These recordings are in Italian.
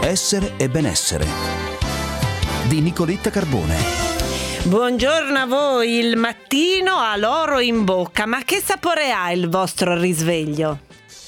Essere e benessere di Nicoletta Carbone. Buongiorno a voi, il mattino ha l'oro in bocca, ma che sapore ha il vostro risveglio?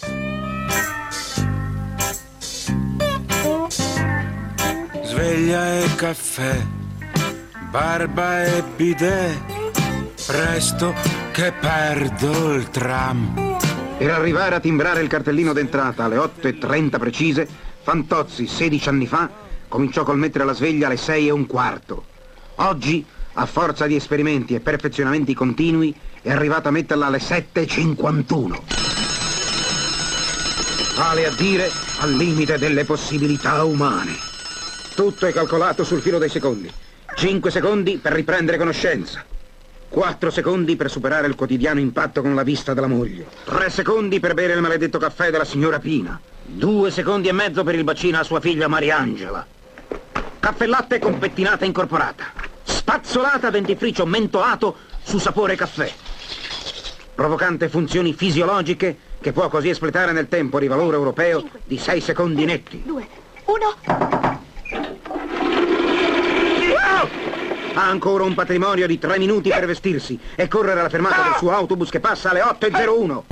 Sveglia e caffè, barba e bidet, presto che perdo il tram. Per arrivare a timbrare il cartellino d'entrata alle 8:30 precise, Fantozzi 16 anni fa cominciò col mettere la sveglia alle 6:15. Oggi, a forza di esperimenti e perfezionamenti continui, è arrivato a metterla alle 7:51. Vale a dire al limite delle possibilità umane. Tutto è calcolato sul filo dei secondi. 5 secondi per riprendere conoscenza. 4 secondi per superare il quotidiano impatto con la vista della moglie. 3 secondi per bere il maledetto caffè della signora Pina. 2 secondi e mezzo per il bacino a sua figlia Mariangela. Caffè latte con pettinata incorporata. Spazzolata dentifricio mentoato su sapore caffè. Provocante funzioni fisiologiche che può così espletare nel tempo di valore europeo di 6 secondi netti. 2, 1... Ha ancora un patrimonio di 3 minuti per vestirsi e correre alla fermata del suo autobus che passa alle 8:01.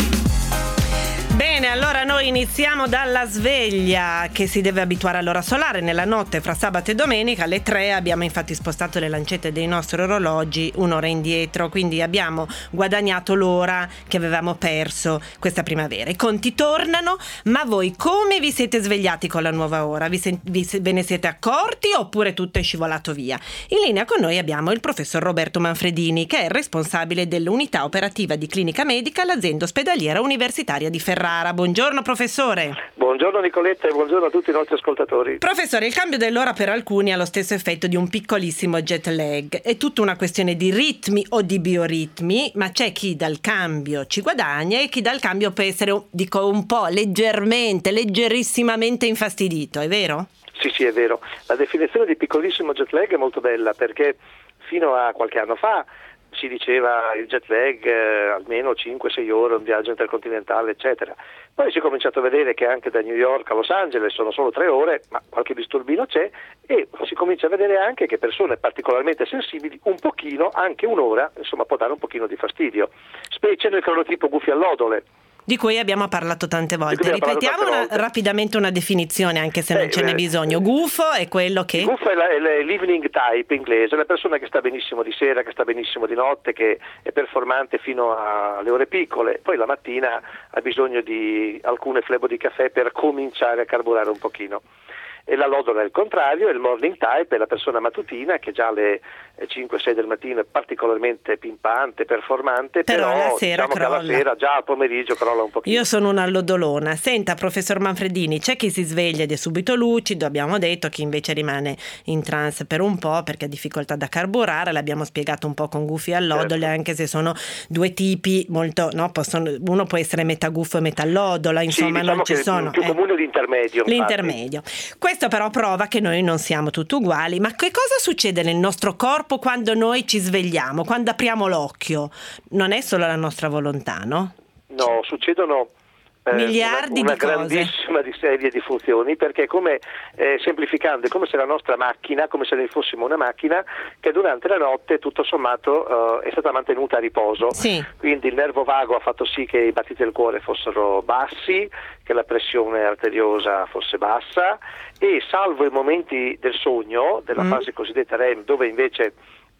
Bene, allora noi iniziamo dalla sveglia che si deve abituare all'ora solare nella notte fra sabato e domenica alle 3. Abbiamo infatti spostato le lancette dei nostri orologi un'ora indietro, quindi abbiamo guadagnato l'ora che avevamo perso questa primavera. I conti tornano, ma voi come vi siete svegliati con la nuova ora? Ve ne siete accorti oppure tutto è scivolato via? In linea con noi abbiamo il professor Roberto Manfredini, che è il responsabile dell'unità operativa di clinica medica all'azienda ospedaliera universitaria di Ferrara. Buongiorno professore. Buongiorno Nicoletta e buongiorno a tutti i nostri ascoltatori. Professore, il cambio dell'ora per alcuni ha lo stesso effetto di un piccolissimo jet lag. È tutta una questione di ritmi o di bioritmi, ma c'è chi dal cambio ci guadagna e chi dal cambio può essere, dico, un po' leggerissimamente infastidito, è vero? Sì, è vero. La definizione di piccolissimo jet lag è molto bella, perché fino a qualche anno fa si diceva il jet lag almeno 5-6 ore, un viaggio intercontinentale, eccetera. Poi si è cominciato a vedere che anche da New York a Los Angeles sono solo 3 ore, ma qualche disturbino c'è, e si comincia a vedere anche che persone particolarmente sensibili, un pochino, anche un'ora, insomma, può dare un pochino di fastidio, specie nel cronotipo gufi allodole. Di cui abbiamo parlato tante volte. Ripetiamo rapidamente una definizione, anche se non ce n'è bisogno. Gufo è quello che... Gufo è l'evening type inglese, la persona che sta benissimo di sera, che sta benissimo di notte, che è performante fino alle ore piccole, poi la mattina ha bisogno di alcune flebo di caffè per cominciare a carburare un pochino. E la lodola è il contrario, è il morning type, è la persona mattutina che già alle 5-6 del mattino è particolarmente pimpante, performante, però la sera diciamo crolla. che alla sera, già al pomeriggio, crolla un pochino. Io sono una lodolona. Senta, professor Manfredini, c'è chi si sveglia ed è subito lucido, abbiamo detto, chi invece rimane in trance per un po' perché ha difficoltà da carburare, l'abbiamo spiegato un po' con gufi allodole, certo. Anche se sono due tipi molto, no, uno può essere metà gufo e metà allodola, insomma, diciamo non ci sono. Il più comune è l'intermedio. L'intermedio. Questo però prova che noi non siamo tutti uguali. Ma che cosa succede nel nostro corpo quando noi ci svegliamo, quando apriamo l'occhio? Non è solo la nostra volontà, no? No, succedono miliardi una di cose, grandissima serie di funzioni, perché come semplificando è come se la nostra macchina, come se noi fossimo una macchina che durante la notte tutto sommato è stata mantenuta a riposo, sì. Quindi il nervo vago ha fatto sì che i battiti del cuore fossero bassi, che la pressione arteriosa fosse bassa, e salvo i momenti del sogno, della fase cosiddetta REM, dove invece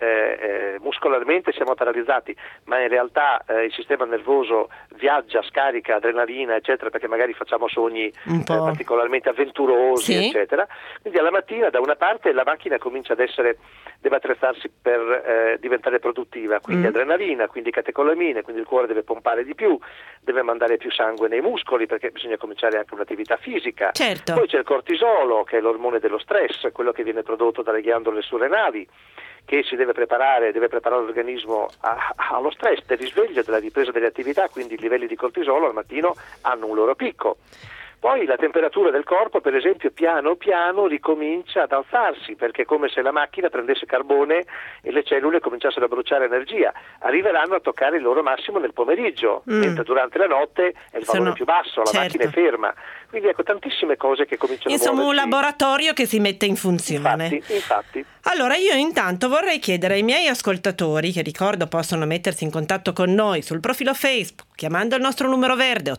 muscolarmente siamo paralizzati, ma in realtà il sistema nervoso viaggia, scarica adrenalina, eccetera, perché magari facciamo sogni particolarmente avventurosi, sì. Eccetera. Quindi alla mattina da una parte la macchina comincia deve attrezzarsi per diventare produttiva, quindi adrenalina, quindi catecolamine, quindi il cuore deve pompare di più, deve mandare più sangue nei muscoli perché bisogna cominciare anche un'attività fisica. Certo. Poi c'è il cortisolo, che è l'ormone dello stress, quello che viene prodotto dalle ghiandole surrenali, che si deve preparare l'organismo allo stress del risveglio, della ripresa delle attività, quindi i livelli di cortisolo al mattino hanno un loro picco. Poi la temperatura del corpo, per esempio, piano piano ricomincia ad alzarsi, perché è come se la macchina prendesse carbone e le cellule cominciassero a bruciare energia. Arriveranno a toccare il loro massimo nel pomeriggio, mentre durante la notte è il valore più basso, la macchina è ferma. Quindi ecco, tantissime cose che cominciano Insomma, a muoversi. un laboratorio che si mette in funzione. Infatti. Allora io intanto vorrei chiedere ai miei ascoltatori, che ricordo possono mettersi in contatto con noi sul profilo Facebook chiamando il nostro numero verde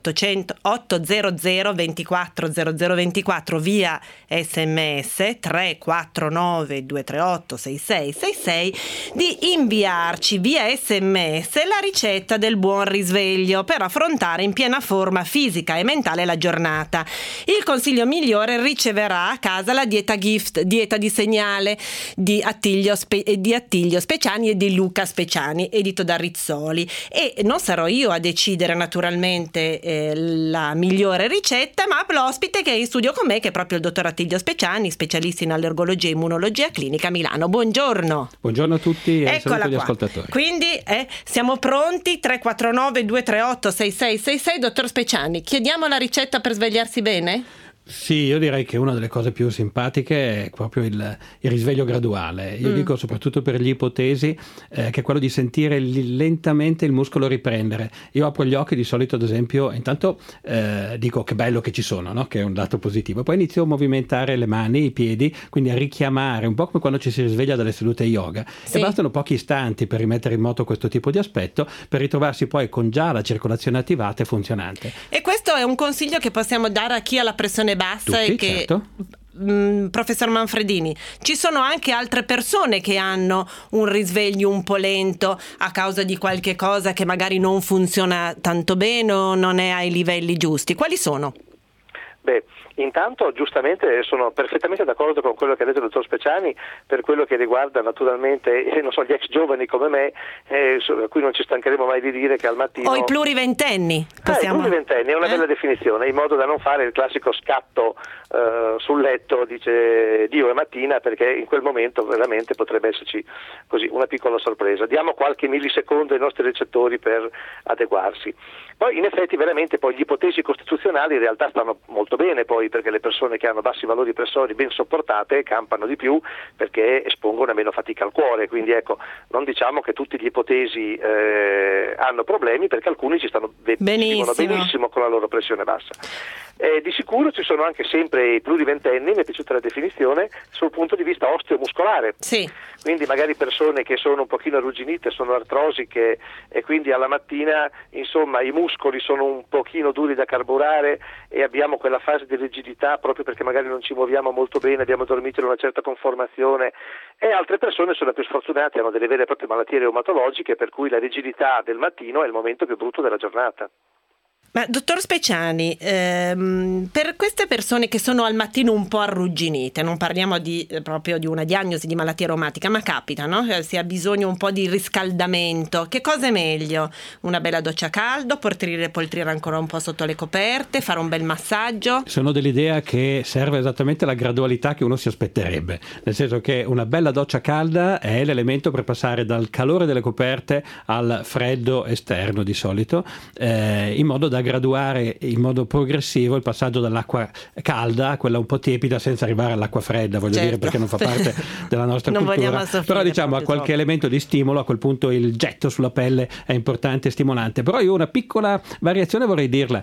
800 24 0024 via SMS 349 238 6666, di inviarci via SMS la ricetta del buon risveglio per affrontare in piena forma fisica e mentale la giornata. Il consiglio migliore riceverà a casa la dieta gift, dieta di segnale di Attilio Speciani e di Luca Speciani, edito da Rizzoli, e non sarò io a decidere naturalmente la migliore ricetta, ma l'ospite che è in studio con me, che è proprio il dottor Attilio Speciani, specialista in allergologia e immunologia clinica a Milano. Buongiorno. Buongiorno a tutti e Eccola saluto gli qua. ascoltatori. Quindi siamo pronti. 349 238 6666. Dottor Speciani, chiediamo la ricetta per svegliarsi bene? Sì, io direi che una delle cose più simpatiche è proprio il risveglio graduale. Io dico soprattutto per gli ipotesi che è quello di sentire lentamente il muscolo riprendere. Io apro gli occhi di solito, ad esempio, intanto dico che bello che ci sono, no? Che è un dato positivo. Poi inizio a movimentare le mani, i piedi, quindi a richiamare, un po' come quando ci si risveglia dalle sedute yoga. Sì. E bastano pochi istanti per rimettere in moto questo tipo di aspetto, per ritrovarsi poi con già la circolazione attivata e funzionante. E questo è un consiglio che possiamo dare a chi ha la pressione bassa Tutti, e che certo. Professor Manfredini, ci sono anche altre persone che hanno un risveglio un po' lento a causa di qualche cosa che magari non funziona tanto bene o non è ai livelli giusti. Quali sono? Beh, intanto giustamente sono perfettamente d'accordo con quello che ha detto il dottor Speciani per quello che riguarda naturalmente gli ex giovani come me, a cui non ci stancheremo mai di dire che al mattino... O i pluriventenni. I pluriventenni è una bella definizione, in modo da non fare il classico scatto sul letto, dice Dio e mattina, perché in quel momento veramente potrebbe esserci così una piccola sorpresa. Diamo qualche millisecondo ai nostri recettori per adeguarsi. Poi in effetti veramente poi gli ipotesi costituzionali in realtà stanno molto bene, poi, perché le persone che hanno bassi valori pressori ben sopportate campano di più perché espongono a meno fatica al cuore, quindi ecco, non diciamo che tutti gli ipotesi hanno problemi, perché alcuni ci stanno benissimo con la loro pressione bassa. Di sicuro ci sono anche sempre i pluriventenni, mi è piaciuta la definizione, sul punto di vista osteomuscolare. Sì. Quindi magari persone che sono un pochino arrugginite, sono artrosiche e quindi alla mattina insomma i muscoli sono un pochino duri da carburare e abbiamo quella fase di rigidità proprio perché magari non ci muoviamo molto bene, abbiamo dormito in una certa conformazione, e altre persone sono più sfortunate, hanno delle vere e proprie malattie reumatologiche per cui la rigidità del mattino è il momento più brutto della giornata. Ma dottor Speciani, per queste persone che sono al mattino un po' arrugginite, non parliamo proprio di una diagnosi di malattia reumatica, ma capita, no? Si ha bisogno un po' di riscaldamento. Che cosa è meglio? Una bella doccia calda, poltrire ancora un po' sotto le coperte, fare un bel massaggio? Sono dell'idea che serve esattamente la gradualità che uno si aspetterebbe, nel senso che una bella doccia calda è l'elemento per passare dal calore delle coperte al freddo esterno di solito, in modo da graduare in modo progressivo il passaggio dall'acqua calda a quella un po' tiepida senza arrivare all'acqua fredda, voglio dire, perché non fa parte della nostra cultura, però diciamo a qualche elemento di stimolo, a quel punto il getto sulla pelle è importante e stimolante. Però io una piccola variazione vorrei dirla,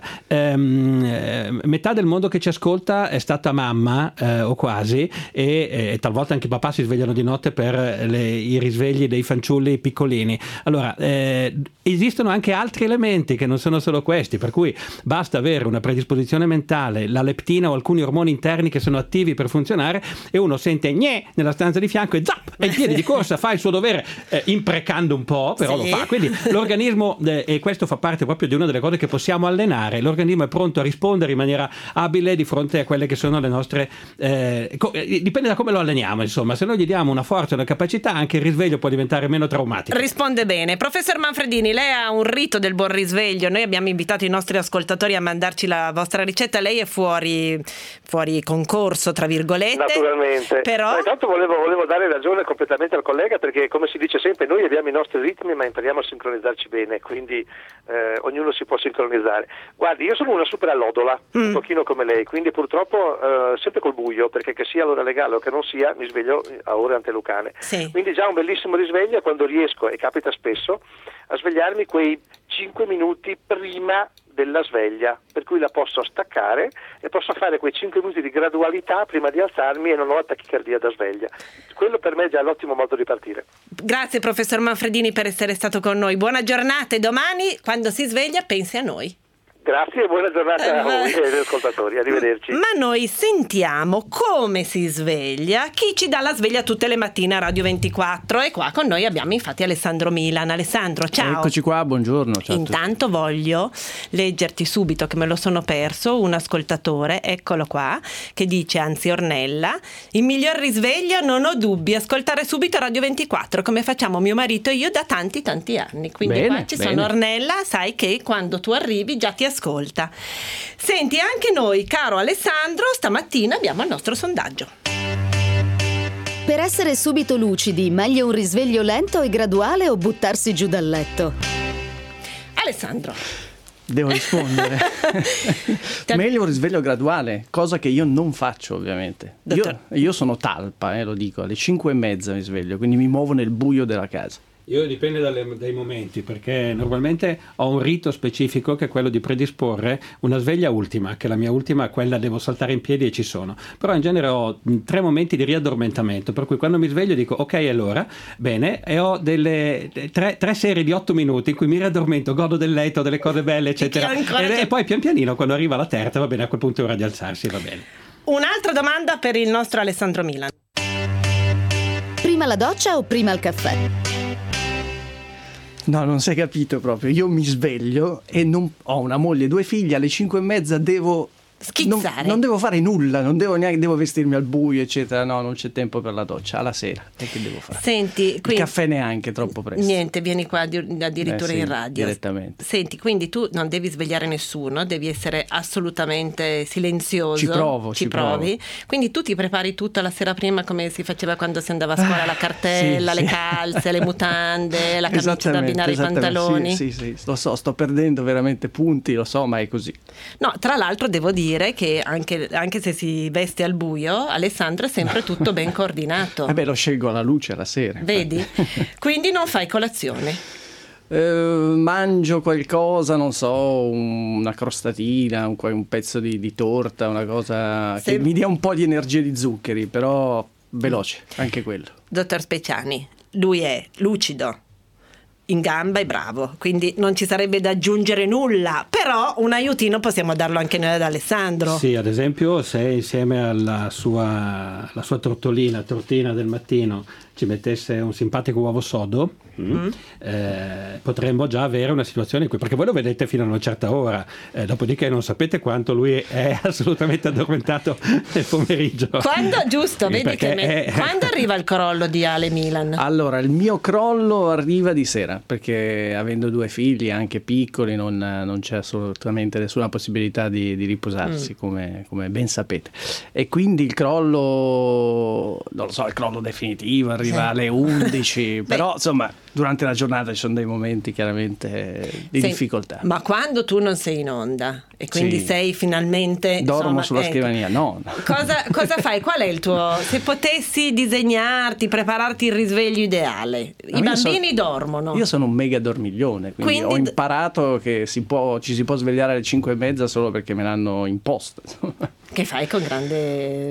metà del mondo che ci ascolta è stata mamma o quasi, e talvolta anche i papà si svegliano di notte per i risvegli dei fanciulli piccolini. Allora esistono anche altri elementi che non sono solo questi, per cui basta avere una predisposizione mentale, la leptina o alcuni ormoni interni che sono attivi per funzionare, e uno sente gnè nella stanza di fianco e zap, è in piedi di corsa, fa il suo dovere, imprecando un po', però lo fa. Quindi l'organismo, e questo fa parte proprio di una delle cose che possiamo allenare, l'organismo è pronto a rispondere in maniera abile di fronte a quelle che sono le nostre dipende da come lo alleniamo, insomma. Se noi gli diamo una forza, una capacità, anche il risveglio può diventare meno traumatico. Risponde bene. Professor Manfredini, lei ha un rito del buon risveglio. Noi abbiamo invitato i nostri ascoltatori a mandarci la vostra ricetta. Lei è fuori concorso, tra virgolette. Naturalmente. Però intanto volevo dare ragione completamente al collega, perché come si dice sempre, noi abbiamo i nostri ritmi ma impariamo a sincronizzarci bene, quindi ognuno si può sincronizzare. Guardi, io sono una super allodola, un pochino come lei, quindi purtroppo sempre col buio, perché che sia l'ora legale o che non sia, mi sveglio a ore antelucane. Sì. Quindi già un bellissimo risveglio quando riesco, e capita spesso, a svegliarmi quei 5 minuti prima della sveglia, per cui la posso staccare e posso fare quei 5 minuti di gradualità prima di alzarmi e non ho la tachicardia da sveglia. Quello per me è già l'ottimo modo di partire. Grazie professor Manfredini per essere stato con noi. Buona giornata e domani quando si sveglia pensi a noi. Grazie e buona giornata a voi e agli ascoltatori, arrivederci. Ma noi sentiamo come si sveglia chi ci dà la sveglia tutte le mattine a Radio 24 e qua con noi abbiamo infatti Alessandro Milan. Alessandro, ciao. Eccoci qua, buongiorno. Ciao Intanto voglio leggerti subito, che me lo sono perso, un ascoltatore, eccolo qua, che dice, anzi Ornella: il miglior risveglio, non ho dubbi, ascoltare subito Radio 24 come facciamo mio marito e io da tanti anni. Quindi bene, qua ci bene. sono Ornella, sai che quando tu arrivi già ti ascolta. Senti, anche noi, caro Alessandro, stamattina abbiamo il nostro sondaggio. Per essere subito lucidi, meglio un risveglio lento e graduale o buttarsi giù dal letto? Alessandro. Devo rispondere. Meglio un risveglio graduale, cosa che io non faccio ovviamente. Io sono talpa, lo dico, alle 5:30 mi sveglio, quindi mi muovo nel buio della casa. Io dipende dai momenti, perché normalmente ho un rito specifico che è quello di predisporre una sveglia ultima, che la mia ultima, quella devo saltare in piedi e ci sono. Però in genere ho 3 momenti di riaddormentamento, per cui quando mi sveglio dico ok, allora, bene, e ho delle 3 serie di 8 minuti in cui mi riaddormento, godo del letto, delle cose belle, eccetera. E poi pian pianino, quando arriva la terza, va bene, a quel punto è ora di alzarsi, va bene. Un'altra domanda per il nostro Alessandro Milan. Prima la doccia o prima il caffè? No, non sei capito proprio. Io mi sveglio e ho una moglie e 2 figli, alle 5:30 devo schizzare. Non devo fare nulla, non devo neanche vestirmi al buio, eccetera. No, non c'è tempo per la doccia, alla sera. E che devo fare? Senti, il caffè neanche, troppo presto. Niente, vieni qua addirittura sì, in radio. Direttamente. Senti, quindi tu non devi svegliare nessuno, devi essere assolutamente silenzioso. Ci provi. Quindi tu ti prepari tutto la sera prima, come si faceva quando si andava a scuola, la cartella, le calze, le mutande, la camicia da abbinare i pantaloni. Sì, lo so, sto perdendo veramente punti, lo so, ma è così. No, tra l'altro devo dire che anche se si veste al buio, Alessandro è sempre tutto ben coordinato. Lo scelgo alla luce alla sera. Vedi? Quindi non fai colazione. Mangio qualcosa, non so, una crostatina, un pezzo di torta, una cosa che mi dia un po' di energia di zuccheri, però veloce, anche quello. Dottor Speciani, lui è lucido, in gamba e bravo, quindi non ci sarebbe da aggiungere nulla, però un aiutino possiamo darlo anche noi ad Alessandro. Sì, ad esempio se insieme alla sua tortina del mattino ci mettesse un simpatico uovo sodo, potremmo già avere una situazione in cui, perché voi lo vedete fino a una certa ora, dopodiché non sapete quanto lui è assolutamente addormentato nel pomeriggio. Quando, giusto, vedi che quando arriva il crollo di Ale Milan? Allora, il mio crollo arriva di sera, perché avendo 2 figli anche piccoli non c'è assolutamente nessuna possibilità di riposarsi, come ben sapete, e quindi il crollo, non lo so, il crollo definitivo arriva alle 11, però insomma durante la giornata ci sono dei momenti chiaramente di difficoltà. Ma quando tu non sei in onda e quindi sei finalmente dormo sulla scrivania, no. Cosa fai? Qual è il tuo, se potessi disegnarti, prepararti il risveglio ideale? I bambini dormono. Io sono un mega dormiglione, quindi ho imparato che ci si può svegliare alle 5:30 solo perché me l'hanno imposto. Che fai con grande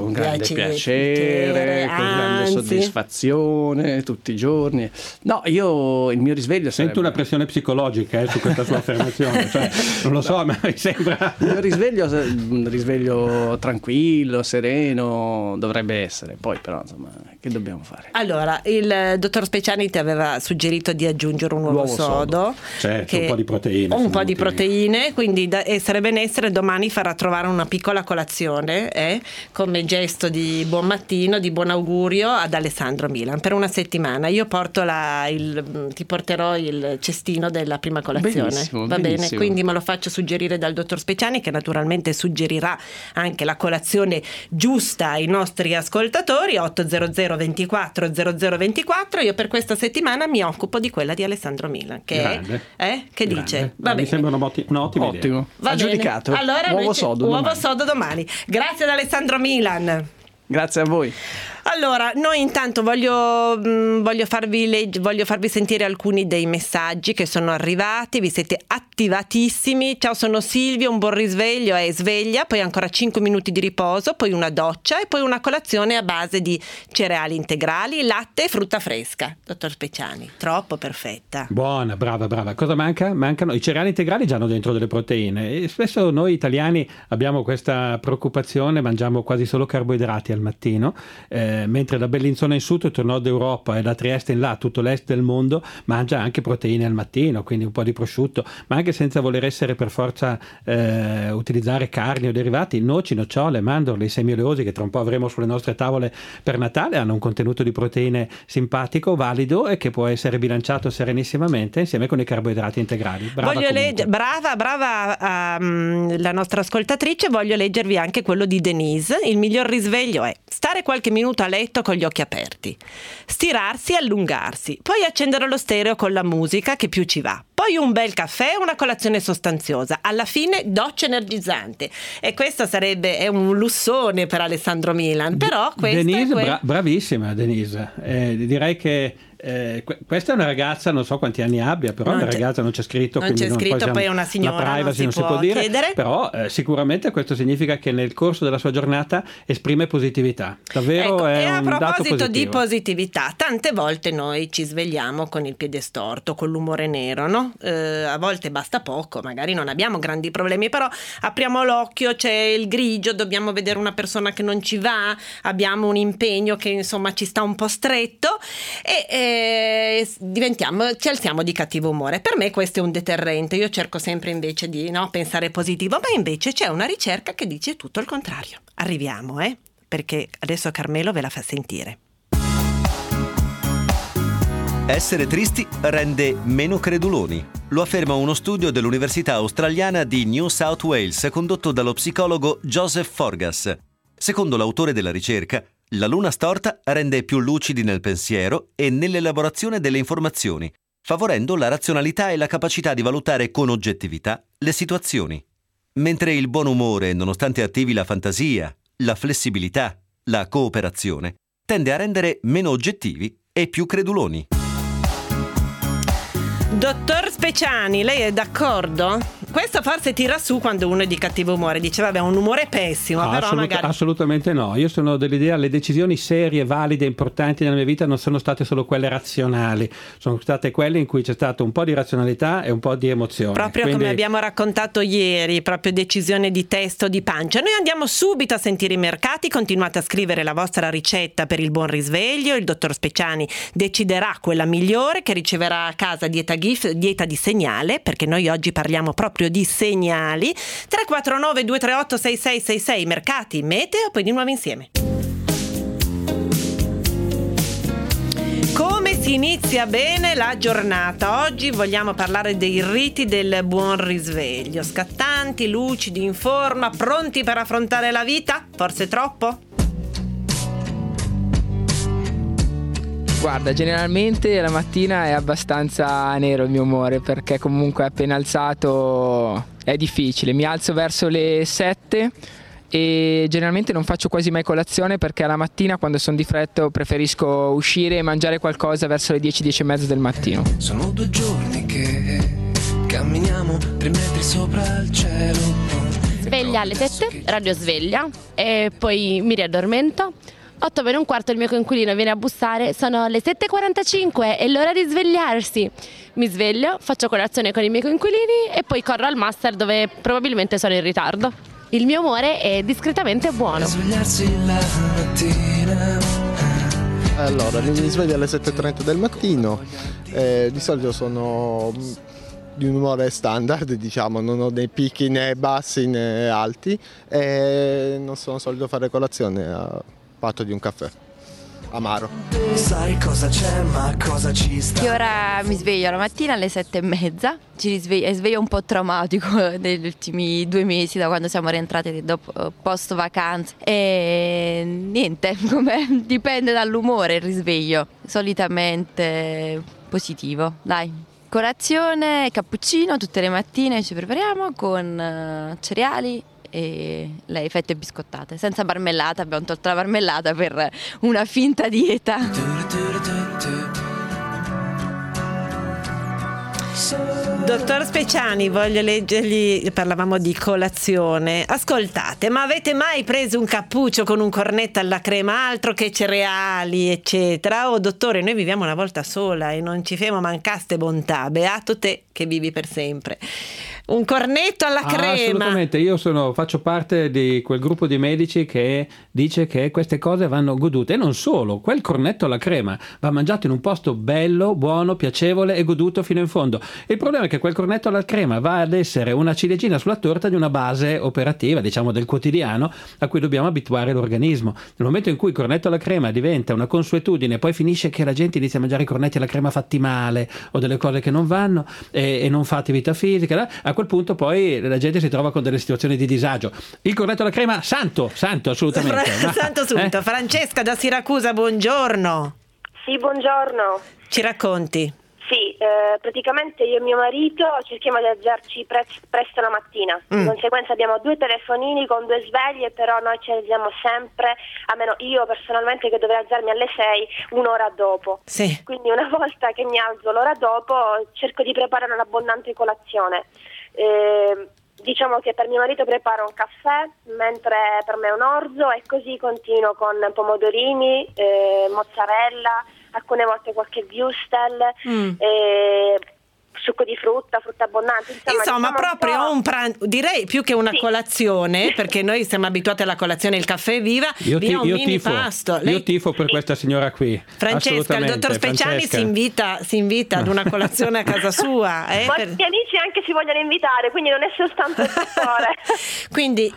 piacere, con grande soddisfazione tutti i giorni. No, il mio risveglio sento una pressione psicologica su questa sua affermazione, cioè, non lo so, ma mi sembra il mio risveglio un risveglio tranquillo, sereno dovrebbe essere, poi però insomma che dobbiamo fare? Allora, il dottor Speciani ti aveva suggerito di aggiungere un uovo sodo. Certo, un po' di proteine. Quindi essere benessere domani farà trovare una piccola colazione come gesto di buon mattino, di buon augurio ad Alessandro Milan per una settimana. Io ti porterò il cestino della prima colazione. Benissimo, va benissimo. Bene, quindi me lo faccio suggerire dal dottor Speciani, che naturalmente suggerirà anche la colazione giusta ai nostri ascoltatori. 800 24 0024. Io per questa settimana mi occupo di quella di Alessandro Milan, che che dice? Va bene. Mi sembra un'ottima idea. Aggiudicato. Allora, uovo sodo domani. Grazie ad Alessandro Milan. Grazie a voi. Allora, noi intanto voglio farvi sentire alcuni dei messaggi che sono arrivati. Vi siete attivatissimi. Ciao, sono Silvio, un buon risveglio e sveglia, poi ancora 5 minuti di riposo, poi una doccia e poi una colazione a base di cereali integrali, latte e frutta fresca. Dottor Speciani, troppo perfetta. Buona, brava. Cosa manca? Mancano i cereali integrali, già hanno dentro delle proteine, e spesso noi italiani abbiamo questa preoccupazione, mangiamo quasi solo carboidrati al mattino, mentre da Bellinzona in su, tutto il nord Europa, e da Trieste in là tutto l'est del mondo mangia anche proteine al mattino, quindi un po' di prosciutto, ma anche senza voler essere per forza utilizzare carni o derivati. Noci, nocciole, mandorle, i semi oleosi che tra un po' avremo sulle nostre tavole per Natale hanno un contenuto di proteine simpatico, valido e che può essere bilanciato serenissimamente insieme con i carboidrati integrali. Brava la nostra ascoltatrice. Voglio leggervi anche quello di Denise. Il miglior risveglio è stare qualche minuto a letto con gli occhi aperti, stirarsi e allungarsi, poi accendere lo stereo con la musica che più ci va, poi un bel caffè e una colazione sostanziosa, alla fine doccia energizzante. E questo è un lussone per Alessandro Milan, però questo Denise, bravissima Denise, direi che questa è una ragazza, non so quanti anni abbia, però una ragazza, non c'è scritto, poi è una signora, la privacy non si può dire chiedere. Però sicuramente questo significa che nel corso della sua giornata esprime positività, davvero. Ecco, è e a un dato proposito positivo. di positività, tante volte noi ci svegliamo con il piede storto, con l'umore nero, no? A volte basta poco, magari non abbiamo grandi problemi, però apriamo l'occhio, c'è il grigio, dobbiamo vedere una persona che non ci va, abbiamo un impegno che insomma ci sta un po' stretto e ci alziamo di cattivo umore. Per me questo è un deterrente. Io cerco sempre invece di pensare positivo, ma invece c'è una ricerca che dice tutto il contrario. Arriviamo, perché adesso Carmelo ve la fa sentire. Essere tristi rende meno creduloni. Lo afferma uno studio dell'Università australiana di New South Wales condotto dallo psicologo Joseph Forgas. Secondo l'autore della ricerca, la luna storta rende più lucidi nel pensiero e nell'elaborazione delle informazioni, favorendo la razionalità e la capacità di valutare con oggettività le situazioni. Mentre il buon umore, nonostante attivi la fantasia, la flessibilità, la cooperazione, tende a rendere meno oggettivi e più creduloni. Dottor Speciani, lei è d'accordo? Questo forse tira su quando uno è di cattivo umore, dice vabbè, un umore pessimo, però magari... Assolutamente no, io sono dell'idea le decisioni serie, valide, importanti nella mia vita non sono state solo quelle razionali, sono state quelle in cui c'è stato un po' di razionalità e un po' di emozione. Proprio come abbiamo raccontato ieri, proprio decisione di testa o di pancia. Noi andiamo subito a sentire i mercati, continuate a scrivere la vostra ricetta per il buon risveglio, il dottor Speciani deciderà quella migliore che riceverà a casa dieta di segnale, perché noi oggi parliamo proprio di segnali. 349 238 6666 mercati, meteo, poi di nuovo insieme. Come si inizia bene la giornata? Oggi vogliamo parlare dei riti del buon risveglio, scattanti, lucidi, in forma, pronti per affrontare la vita? Forse troppo? Guarda, generalmente la mattina è abbastanza nero il mio umore, perché comunque appena alzato è difficile. Mi alzo verso le 7 e generalmente non faccio quasi mai colazione, perché alla mattina quando sono di fretta preferisco uscire e mangiare qualcosa verso le 10-10:30 del mattino. Sono 2 giorni che camminiamo 3 metri sopra il cielo. Sveglia alle 7, radio sveglia, e poi mi riaddormento. 8:45 il mio coinquilino viene a bussare, sono le 7:45, è l'ora di svegliarsi. Mi sveglio, faccio colazione con i miei coinquilini e poi corro al master dove probabilmente sono in ritardo. Il mio umore è discretamente buono. Svegliarsi la mattina. Allora, mi sveglio alle 7:30 del mattino, di solito sono di un umore standard, diciamo, non ho né picchi né bassi né alti, e non sono solito fare colazione a patto di un caffè amaro. Sai cosa c'è, ma cosa ci sta? Che ora mi sveglio la mattina alle 7:30, è sveglio un po' traumatico negli ultimi 2 mesi da quando siamo rientrati dopo post vacanze, e niente, dipende dall'umore il risveglio, solitamente positivo, dai. Colazione, cappuccino tutte le mattine ci prepariamo con cereali e le fette biscottate, senza marmellata. Abbiamo tolto la marmellata per una finta dieta. Dottor Speciani, voglio leggergli, parlavamo di colazione. Ascoltate, ma avete mai preso un cappuccio con un cornetto alla crema, altro che cereali, eccetera? Oh, dottore, noi viviamo una volta sola e non ci femo mancaste bontà. Beato te che vivi per sempre. Un cornetto alla crema. Assolutamente, io faccio parte di quel gruppo di medici che dice che queste cose vanno godute, e non solo, quel cornetto alla crema va mangiato in un posto bello, buono, piacevole e goduto fino in fondo. Il problema è che quel cornetto alla crema va ad essere una ciliegina sulla torta di una base operativa, diciamo del quotidiano, a cui dobbiamo abituare l'organismo. Nel momento in cui il cornetto alla crema diventa una consuetudine, poi finisce che la gente inizia a mangiare i cornetti alla crema fatti male o delle cose che non vanno e non fa attività fisica, a quel punto poi la gente si trova con delle situazioni di disagio. Il cornetto alla crema, santo assolutamente. Santo subito. Francesca da Siracusa, buongiorno. Sì, buongiorno. Ci racconti? Sì, praticamente io e mio marito cerchiamo di alzarci presto la mattina. Di conseguenza abbiamo 2 telefonini con 2 sveglie, però noi ci alziamo sempre, almeno io personalmente che dovrei alzarmi alle 6, un'ora dopo. Sì. Quindi una volta che mi alzo l'ora dopo cerco di preparare un'abbondante colazione. Diciamo che per mio marito preparo un caffè, mentre per me un orzo, e così continuo con pomodorini, mozzarella, alcune volte qualche würstel, succo di frutta abbondante. Insomma diciamo proprio un pranzo, direi più che una colazione, perché noi siamo abituati alla colazione, il caffè viva, io mini tifo, pasto. Io tifo per questa signora qui. Francesca, il dottor Speciani si invita ad una colazione a casa sua. Molti amici anche si vogliono invitare, quindi non è soltanto il dottore. Quindi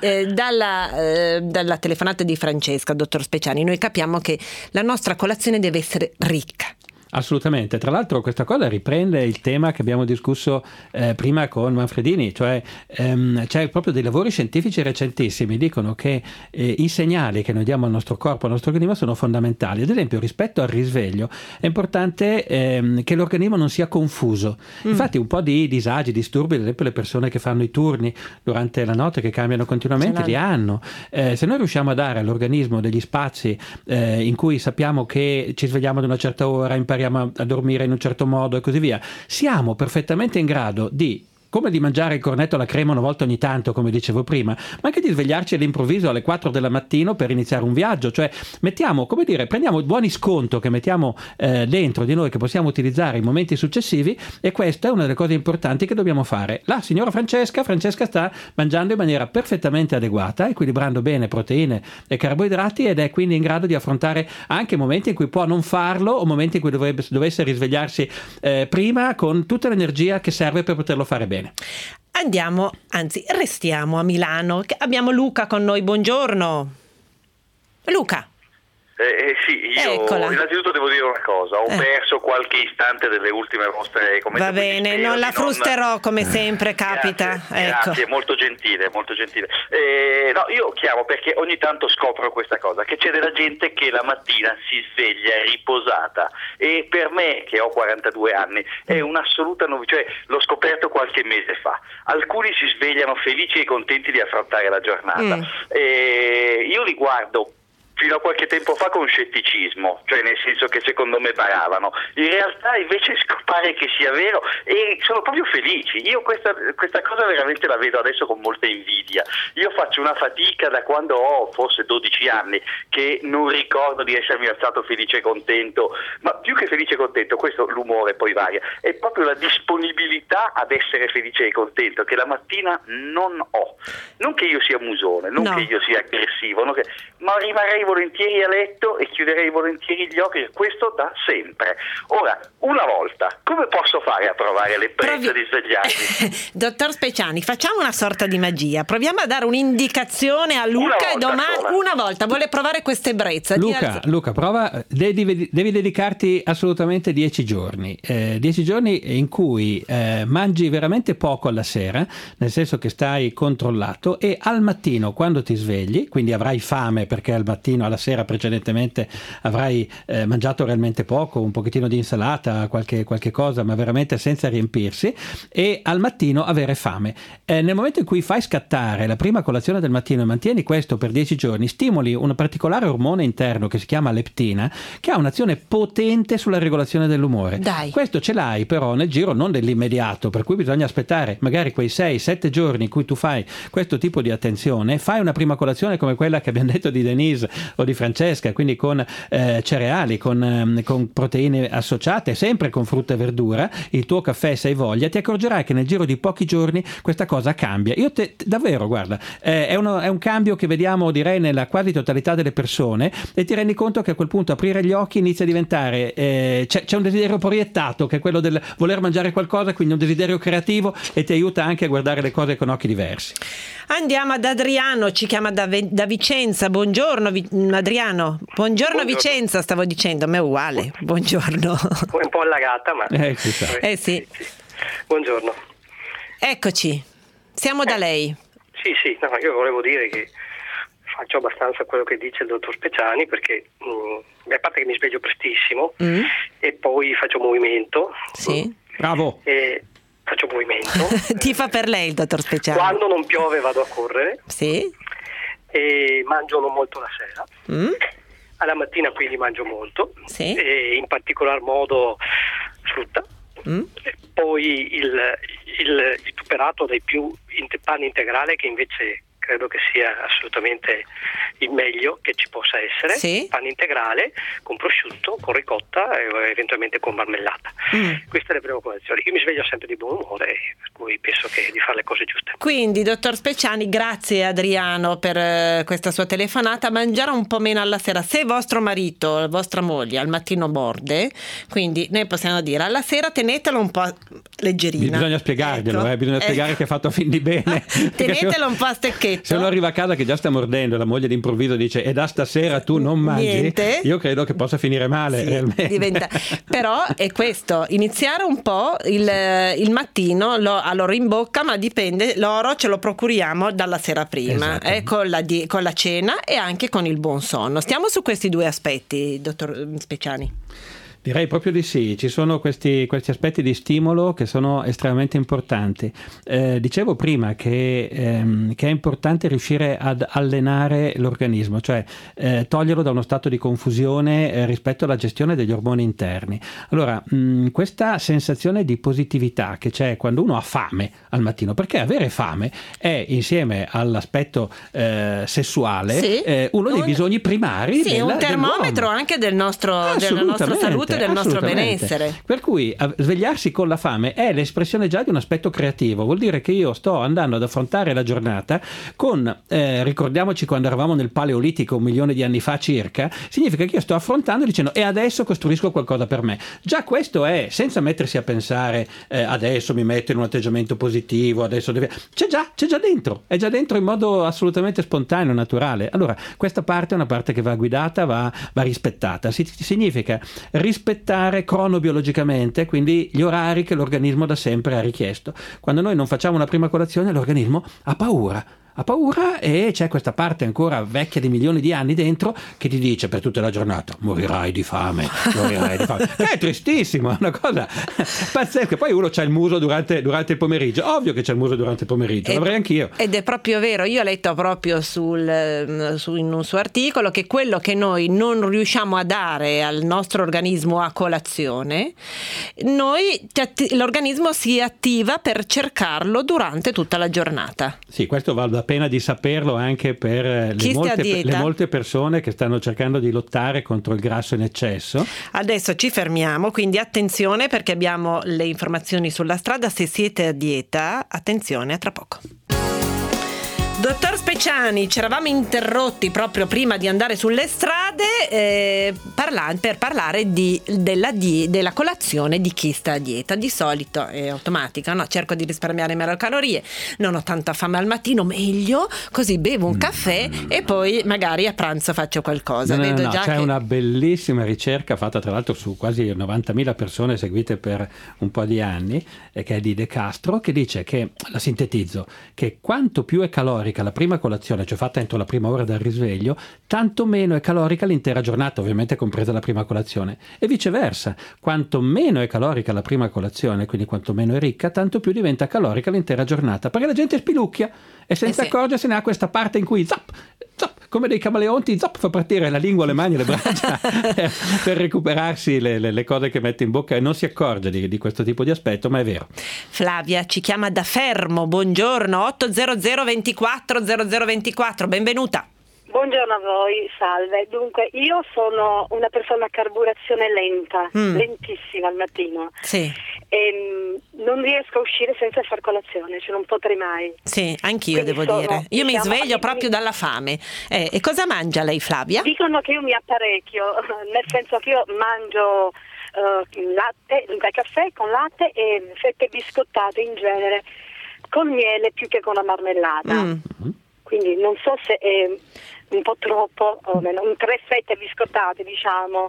dalla telefonata di Francesca, dottor Speciani, noi capiamo che la nostra colazione deve essere ricca. Assolutamente, tra l'altro questa cosa riprende il tema che abbiamo discusso prima con Manfredini, cioè c'è proprio dei lavori scientifici recentissimi, dicono che i segnali che noi diamo al nostro corpo, al nostro organismo sono fondamentali. Ad esempio rispetto al risveglio è importante che l'organismo non sia confuso. Infatti un po' di disagi, disturbi, ad esempio le persone che fanno i turni durante la notte, che cambiano continuamente, li hanno. Se noi riusciamo a dare all'organismo degli spazi in cui sappiamo che ci svegliamo ad una certa ora, impariamo a dormire in un certo modo e così via, siamo perfettamente in grado di, come di mangiare il cornetto alla crema una volta ogni tanto, come dicevo prima, ma anche di svegliarci all'improvviso alle 4 del mattino per iniziare un viaggio. Cioè prendiamo buoni sconto che mettiamo dentro di noi, che possiamo utilizzare in momenti successivi, e questa è una delle cose importanti che dobbiamo fare. La signora Francesca sta mangiando in maniera perfettamente adeguata, equilibrando bene proteine e carboidrati, ed è quindi in grado di affrontare anche momenti in cui può non farlo, o momenti in cui dovesse risvegliarsi prima, con tutta l'energia che serve per poterlo fare bene. Restiamo a Milano. Abbiamo Luca con noi, buongiorno. Luca. Sì, io innanzitutto devo dire una cosa, ho perso qualche istante delle ultime vostre commenti. Va bene, non la frusterò come sempre, capita. Grazie, molto gentile. No, io chiamo perché ogni tanto scopro questa cosa, che c'è della gente che la mattina si sveglia riposata, e per me, che ho 42 anni, è un'assoluta novità, cioè l'ho scoperto qualche mese fa. Alcuni si svegliano felici e contenti di affrontare la giornata. Io li guardo fino a qualche tempo fa con scetticismo, cioè nel senso che secondo me baravano. In realtà invece scopare che sia vero, e sono proprio felici. Io questa cosa veramente la vedo adesso con molta invidia. Io faccio una fatica da quando ho forse 12 anni, che non ricordo di essermi alzato felice e contento, ma più che felice e contento, questo l'umore poi varia, è proprio la disponibilità ad essere felice e contento, che la mattina non ho. Non che io sia musone, non che io sia aggressivo, ma rimarrei volentieri a letto e chiuderei volentieri gli occhi, questo da sempre. Ora, una volta, come posso fare a provare l'ebbrezza di svegliarmi? Dottor Speciani, facciamo una sorta di magia, proviamo a dare un'indicazione a Luca, e domani una volta vuole provare questa ebbrezza. Luca, prova, devi dedicarti assolutamente 10 giorni, 10 giorni in cui mangi veramente poco alla sera, nel senso che stai controllato, e al mattino quando ti svegli, quindi avrai fame perché al mattino mattino, alla sera precedentemente avrai mangiato realmente poco, un pochettino di insalata, qualche cosa, ma veramente senza riempirsi, e al mattino avere fame. Nel momento in cui fai scattare la prima colazione del mattino e mantieni questo per 10 giorni, stimoli un particolare ormone interno che si chiama leptina, che ha un'azione potente sulla regolazione dell'umore. Dai. Questo ce l'hai però nel giro non dell'immediato, per cui bisogna aspettare magari quei 6-7 giorni in cui tu fai questo tipo di attenzione, fai una prima colazione come quella che abbiamo detto di Denise o di Francesca, quindi con cereali, con proteine associate, sempre con frutta e verdura, il tuo caffè se hai voglia, ti accorgerai che nel giro di pochi giorni questa cosa cambia. Davvero, guarda, è un cambio che vediamo, direi, nella quasi totalità delle persone, e ti rendi conto che a quel punto aprire gli occhi inizia a diventare c'è un desiderio proiettato, che è quello del voler mangiare qualcosa, quindi un desiderio creativo, e ti aiuta anche a guardare le cose con occhi diversi. Andiamo ad Adriano, ci chiama da Vicenza. Buongiorno Adriano. Buongiorno Vicenza, stavo dicendo, ma è uguale. Buongiorno. Un po' allagata, ma sì. Buongiorno. Eccoci, siamo da lei. Sì, no, io volevo dire che faccio abbastanza quello che dice il dottor Speciani, perché a parte che mi sveglio prestissimo e poi faccio movimento. Sì. Bravo. Faccio movimento. Tifa per lei il dottor Speciani. Quando non piove vado a correre. Sì. E mangio non molto la sera. Alla mattina quindi mangio molto. Sì. E in particolar modo frutta. E poi il tuperato dei più panni integrale, che invece credo che sia assolutamente il meglio che ci possa essere. Sì. Panno integrale con prosciutto, con ricotta e eventualmente con marmellata. Queste le prime colazioni. Io mi sveglio sempre di buon umore, per cui penso di fare le cose giuste. Quindi, dottor Speciani, grazie Adriano per questa sua telefonata. Mangiare un po' meno alla sera. Se vostro marito, vostra moglie al mattino morde, quindi noi possiamo dire alla sera tenetelo un po' leggerina. Bisogna spiegarglielo, bisogna spiegare che è fatto fin di bene. Tenetelo un po' a stecchetto. Se uno arriva a casa che già sta mordendo, la moglie d'improvviso dice e da stasera tu non mangi, niente. Io credo che possa finire male, realmente. Però è questo, iniziare un po' il mattino all'oro in bocca, ma dipende, l'oro ce lo procuriamo dalla sera prima, con la cena e anche con il buon sonno. Stiamo su questi due aspetti, dottor Speciani. Direi proprio di sì, ci sono questi aspetti di stimolo che sono estremamente importanti. Dicevo prima che è importante riuscire ad allenare l'organismo, cioè toglierlo da uno stato di confusione rispetto alla gestione degli ormoni interni. Allora, questa sensazione di positività che c'è quando uno ha fame al mattino, perché avere fame è, insieme all'aspetto sessuale, uno dei bisogni primari un termometro anche della nostra salute, del nostro benessere. Per cui svegliarsi con la fame è l'espressione già di un aspetto creativo, vuol dire che io sto andando ad affrontare la giornata con, ricordiamoci quando eravamo nel Paleolitico 1 milione di anni fa circa, significa che io sto affrontando dicendo e adesso costruisco qualcosa per me. Già questo è, senza mettersi a pensare adesso mi metto in un atteggiamento positivo, adesso c'è già dentro, è già dentro in modo assolutamente spontaneo, naturale. Allora questa parte è una parte che va guidata, va rispettata. Significa rispettare cronobiologicamente, quindi gli orari che l'organismo da sempre ha richiesto. Quando noi non facciamo una prima colazione, l'organismo ha paura e c'è questa parte ancora vecchia di milioni di anni dentro che ti dice per tutta la giornata morirai di fame. Che è tristissimo, è una cosa pazzesca. Poi uno c'ha il muso durante il pomeriggio, ovvio che c'è il muso durante il pomeriggio, l'avrei anch'io. Ed è proprio vero, io ho letto proprio in un suo articolo che quello che noi non riusciamo a dare al nostro organismo a colazione, l'organismo si attiva per cercarlo durante tutta la giornata. Sì, questo vale la pena di saperlo anche per le molte persone che stanno cercando di lottare contro il grasso in eccesso. Adesso ci fermiamo, quindi attenzione perché abbiamo le informazioni sulla strada. Se siete a dieta, attenzione, a tra poco. Dottor Speciani, ci eravamo interrotti proprio prima di andare sulle strade per parlare della colazione di chi sta a dieta. Di solito è automatica, no? Cerco di risparmiare meno calorie, non ho tanta fame al mattino, meglio, così bevo un caffè e poi magari a pranzo faccio qualcosa. No, c'è una bellissima ricerca fatta tra l'altro su quasi 90.000 persone seguite per un po' di anni, che è di De Castro, che dice che, la sintetizzo, che quanto più è calorica la prima colazione, cioè fatta entro la prima ora del risveglio, tanto meno è calorica l'intera giornata, ovviamente compresa la prima colazione, e viceversa, quanto meno è calorica la prima colazione, quindi quanto meno è ricca, tanto più diventa calorica l'intera giornata, perché la gente spilucchia e senza accorgersene ha questa parte in cui zap, come dei camaleonti, fa partire la lingua, le mani, le braccia per recuperarsi le cose che mette in bocca e non si accorge di questo tipo di aspetto, ma è vero. Flavia ci chiama da Fermo, buongiorno, 800 24 0024, benvenuta. Buongiorno a voi, salve. Dunque, io sono una persona a carburazione lenta, lentissima al mattino. Sì. E non riesco a uscire senza far colazione, cioè non potrei mai. Sì, anch'io. Quindi devo dire. Io mi sveglio proprio dalla fame. E cosa mangia lei, Flavia? Dicono che io mi apparecchio, nel senso che io mangio latte, dunque caffè con latte e fette biscottate in genere, con miele più che con la marmellata. Quindi non so se è un po' troppo, o meno, 3 fette biscottate, diciamo,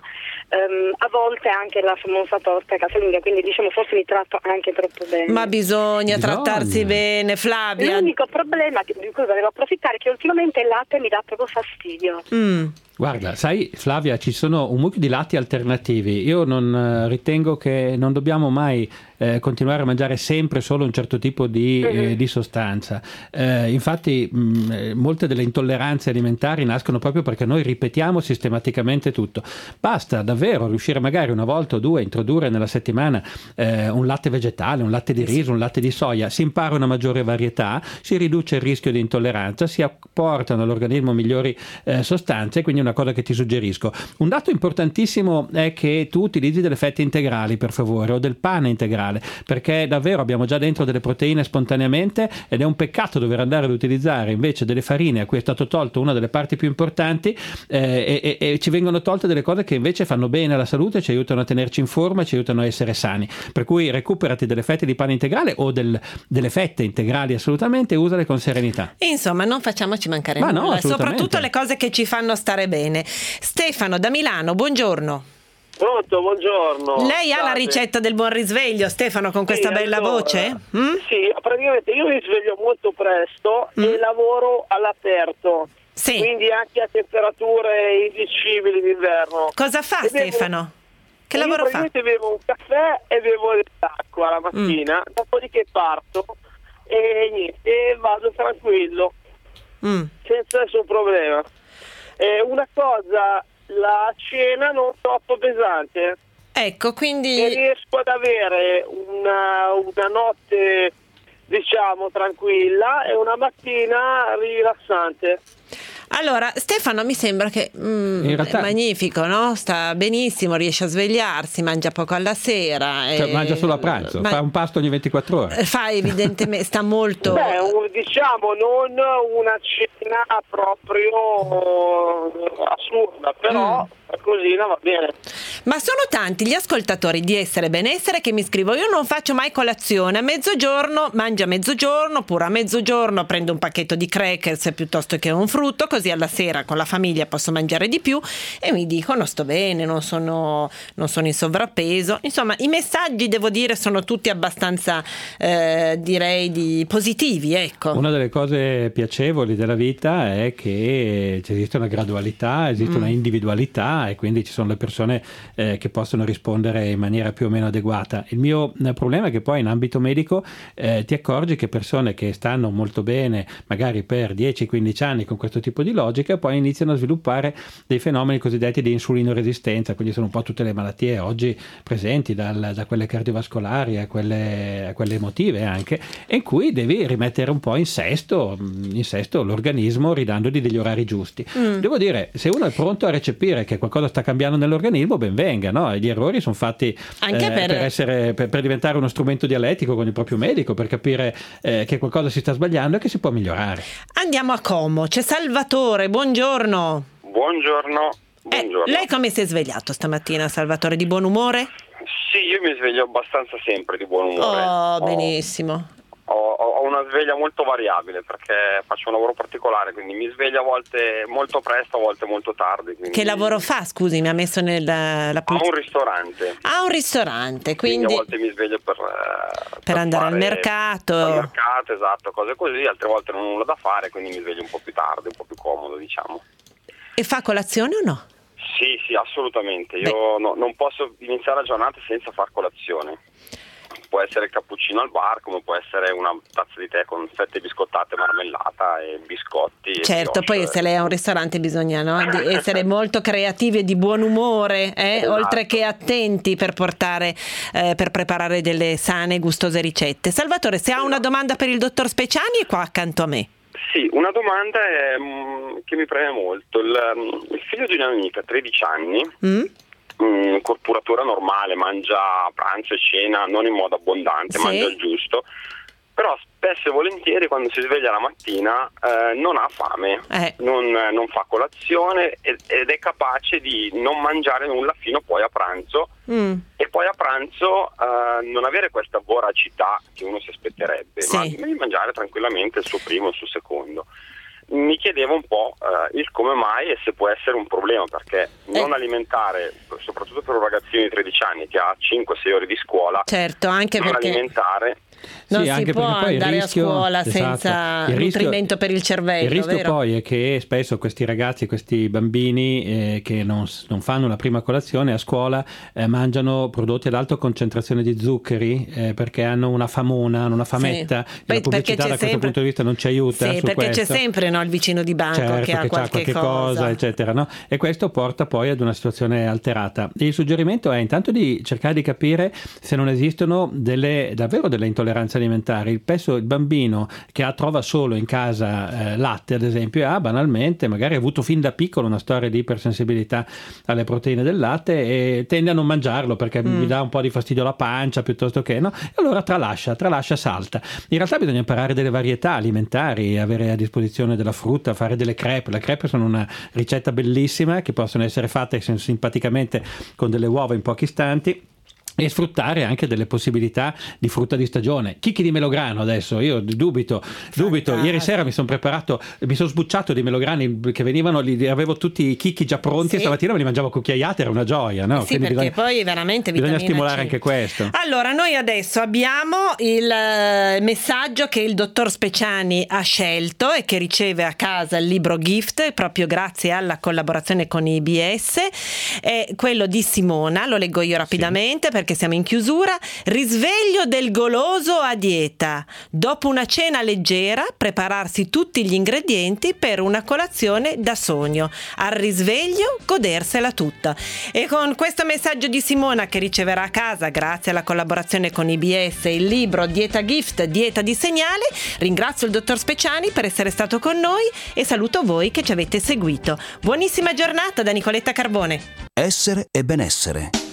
a volte anche la famosa torta casalinga, quindi diciamo forse mi tratto anche troppo bene. Ma bisogna trattarsi bene, Flavia. L'unico problema di cui volevo approfittare è che ultimamente il latte mi dà proprio fastidio. Guarda, sai Flavia, ci sono un mucchio di latti alternativi. Io non ritengo che non dobbiamo mai continuare a mangiare sempre solo un certo tipo di sostanza. Infatti molte delle intolleranze alimentari nascono proprio perché noi ripetiamo sistematicamente tutto. Basta davvero riuscire magari una volta o due a introdurre nella settimana un latte vegetale, un latte di riso, un latte di soia, si impara una maggiore varietà, si riduce il rischio di intolleranza, si apportano all'organismo migliori sostanze, quindi una cosa che ti suggerisco. Un dato importantissimo è che tu utilizzi delle fette integrali, per favore, o del pane integrale, perché davvero abbiamo già dentro delle proteine spontaneamente ed è un peccato dover andare ad utilizzare invece delle farine a cui è stato tolto una delle parti più importanti e ci vengono tolte delle cose che invece fanno bene alla salute, ci aiutano a tenerci in forma, ci aiutano a essere sani. Per cui recuperati delle fette di pane integrale o delle fette integrali assolutamente e usale con serenità. Insomma, non facciamoci mancare nulla, soprattutto le cose che ci fanno stare bene. Stefano da Milano, buongiorno. Pronto, buongiorno. Lei ha la ricetta del buon risveglio, Stefano, con questa bella voce? Sì, praticamente io mi sveglio molto presto e lavoro all'aperto, quindi anche a temperature indicibili d'inverno. Cosa fa Stefano? Che lavoro fa? Praticamente bevo un caffè e bevo dell'acqua la mattina, dopodiché parto e niente, vado tranquillo, senza nessun problema. Una cosa, la cena non troppo pesante. Ecco, quindi e riesco ad avere una notte, diciamo, tranquilla e una mattina rilassante. Allora, Stefano mi sembra che in realtà è magnifico, no? Sta benissimo, riesce a svegliarsi, mangia poco alla sera. Cioè, mangia solo a pranzo, fa un pasto ogni 24 ore. Fa evidentemente, sta molto... diciamo non una cena proprio assurda, però qualcosina va bene. Ma sono tanti gli ascoltatori di Essere Benessere che mi scrivono: io non faccio mai colazione, a mezzogiorno mangio a mezzogiorno, oppure a mezzogiorno prendo un pacchetto di crackers piuttosto che un frutto, così alla sera con la famiglia posso mangiare di più, e mi dicono sto bene, non sono in sovrappeso. Insomma, i messaggi, devo dire, sono tutti abbastanza direi positivi, ecco. Una delle cose piacevoli della vita è che esiste una gradualità, esiste una individualità, e quindi ci sono le persone che possono rispondere in maniera più o meno adeguata. Il mio problema è che poi in ambito medico ti accorgi che persone che stanno molto bene magari per 10-15 anni con questo tipo di logica poi iniziano a sviluppare dei fenomeni cosiddetti di insulinoresistenza, quindi sono un po' tutte le malattie oggi presenti, da quelle cardiovascolari a quelle emotive anche, e in cui devi rimettere un po' in sesto l'organismo ridandogli degli orari giusti. Devo dire, se uno è pronto a recepire che qualcosa sta cambiando nell'organismo, ben venga, no? Gli errori sono fatti anche per diventare uno strumento dialettico con il proprio medico, per capire che qualcosa si sta sbagliando e che si può migliorare. Andiamo a Como, c'è Salvatore, buongiorno. Buongiorno. Lei come si è svegliato stamattina, Salvatore? Di buon umore? Sì, io mi sveglio abbastanza sempre di buon umore. Oh, benissimo. Ho una sveglia molto variabile perché faccio un lavoro particolare, quindi mi sveglio a volte molto presto, a volte molto tardi. Quindi... Che lavoro fa? Scusi, mi ha messo la A un ristorante. Ah, un ristorante, quindi a volte mi sveglio per andare al mercato. Al mercato, esatto, cose così, altre volte non ho nulla da fare, quindi mi sveglio un po' più tardi, un po' più comodo, diciamo. E fa colazione o no? Sì, assolutamente. Io non posso iniziare la giornata senza far colazione. Può essere il cappuccino al bar, come può essere una tazza di tè con fette biscottate, marmellata e biscotti. Certo, poi se lei ha un ristorante bisogna di essere molto creativi e di buon umore, Esatto. oltre che attenti per preparare delle sane e gustose ricette. Salvatore, se ha una domanda per il dottor Speciani, è qua accanto a me. Sì, una domanda che mi preme molto. Il figlio di un'amica, 13 anni, corporatura normale, mangia pranzo e cena non in modo abbondante, mangia il giusto, però spesso e volentieri quando si sveglia la mattina non ha fame, non fa colazione ed è capace di non mangiare nulla fino poi a pranzo e poi a pranzo non avere questa voracità che uno si aspetterebbe, ma di mangiare tranquillamente il suo primo e il suo secondo. Mi chiedevo un po' il come mai e se può essere un problema, perché non alimentare, soprattutto per un ragazzino di 13 anni che ha 5-6 ore di scuola, certo, anche non perché alimentare non Sì, si anche può perché poi andare a scuola esatto, senza il rischio- nutrimento per il cervello. Il rischio vero? poi è che spesso questi ragazzi, questi bambini che non fanno la prima colazione a scuola mangiano prodotti ad alta concentrazione di zuccheri perché hanno una famona, hanno una fametta. Poi La pubblicità da questo punto di vista non ci aiuta. Sì, su perché questo. c'è sempre il vicino di banco Certo, che ha qualche cosa, eccetera, no? E questo porta poi ad una situazione alterata. Il suggerimento è intanto di cercare di capire se non esistono davvero delle intolleranze alimentari. Spesso il bambino che trova solo in casa latte, ad esempio, ha banalmente magari avuto fin da piccolo una storia di ipersensibilità alle proteine del latte e tende a non mangiarlo perché mi dà un po' di fastidio la pancia piuttosto che no, e allora tralascia, salta. In realtà bisogna imparare delle varietà alimentari, avere a disposizione della frutta, fare delle crêpe. Le crêpe sono una ricetta bellissima che possono essere fatte simpaticamente con delle uova in pochi istanti e sfruttare anche delle possibilità di frutta di stagione. Chicchi di melograno adesso, io dubito. Ieri sera mi sono sbucciato di melograni che venivano, avevo tutti i chicchi già pronti, stamattina me li mangiavo a cucchiaiate, era una gioia, no? Sì, Quindi perché poi veramente bisogna vitamina stimolare C. anche questo. Allora, noi adesso abbiamo il messaggio che il dottor Speciani ha scelto e che riceve a casa il libro gift proprio grazie alla collaborazione con IBS, è quello di Simona, lo leggo io rapidamente perché siamo in chiusura. Risveglio del goloso a dieta. Dopo una cena leggera, prepararsi tutti gli ingredienti per una colazione da sogno. Al risveglio, godersela tutta. E con questo messaggio di Simona che riceverà a casa, grazie alla collaborazione con IBS, il libro Dieta Gift, Dieta di Segnale, ringrazio il dottor Speciani per essere stato con noi e saluto voi che ci avete seguito. Buonissima giornata da Nicoletta Carbone. Essere e benessere.